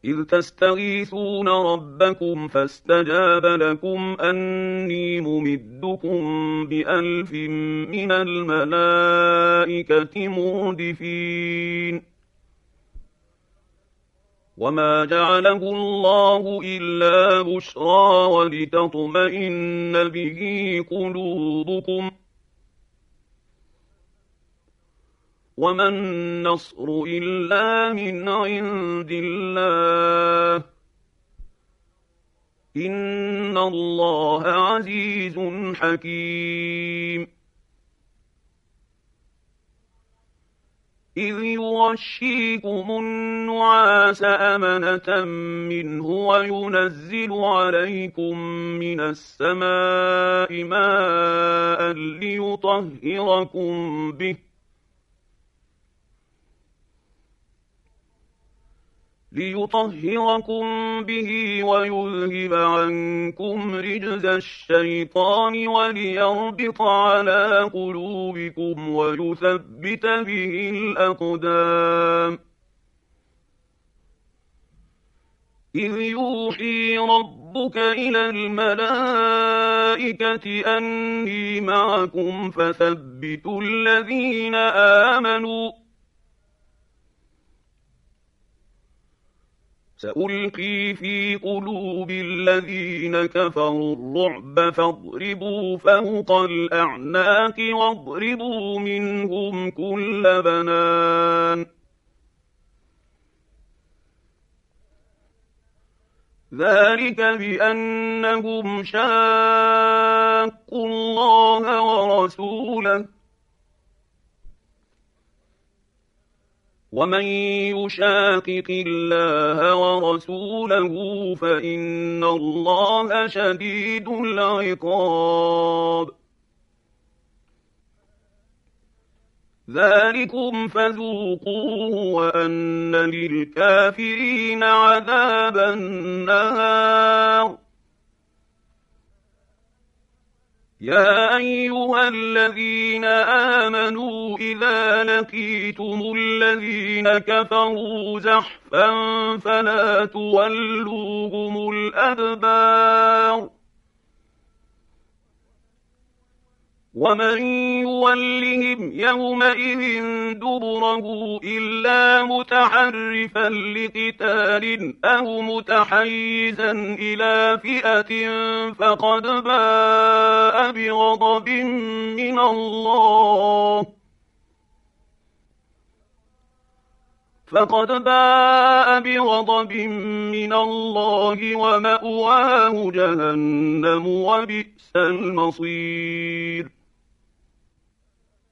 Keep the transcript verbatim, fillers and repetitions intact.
إذ تستغيثون ربكم فاستجاب لكم أني ممدكم بألف من الملائكة مردفين وما جعله الله إلا بشرى ولتطمئن به قلوبكم وما النصر إلا من عند الله إن الله عزيز حكيم إذ يغشيكم النعاس أمنة منه وينزل عليكم من السماء ماء ليطهركم به ليطهركم به ويذهب عنكم رجز الشيطان وليربط على قلوبكم ويثبت به الأقدام إذ يوحي ربك إلى الملائكة أني معكم فثبتوا الذين آمنوا سألقي في قلوب الذين كفروا الرعب فاضربوا فوق الأعناق واضربوا منهم كل بنان ذلك بأنهم شاقوا الله ورسوله ومن يشاقق الله ورسوله فإن الله شديد العقاب ذلكم فذوقوه وأن للكافرين عذاب النار يا أيها الذين آمنوا إذا لقيتم الذين كفروا زحفا فلا تولوهم الأدبار ومن يولهم يومئذ دبره إلا متحرفا لقتال أو متحيزا إلى فئة فقد باء بغضب من الله فقد باء بغضب من الله ومأواه جهنم وبئس المصير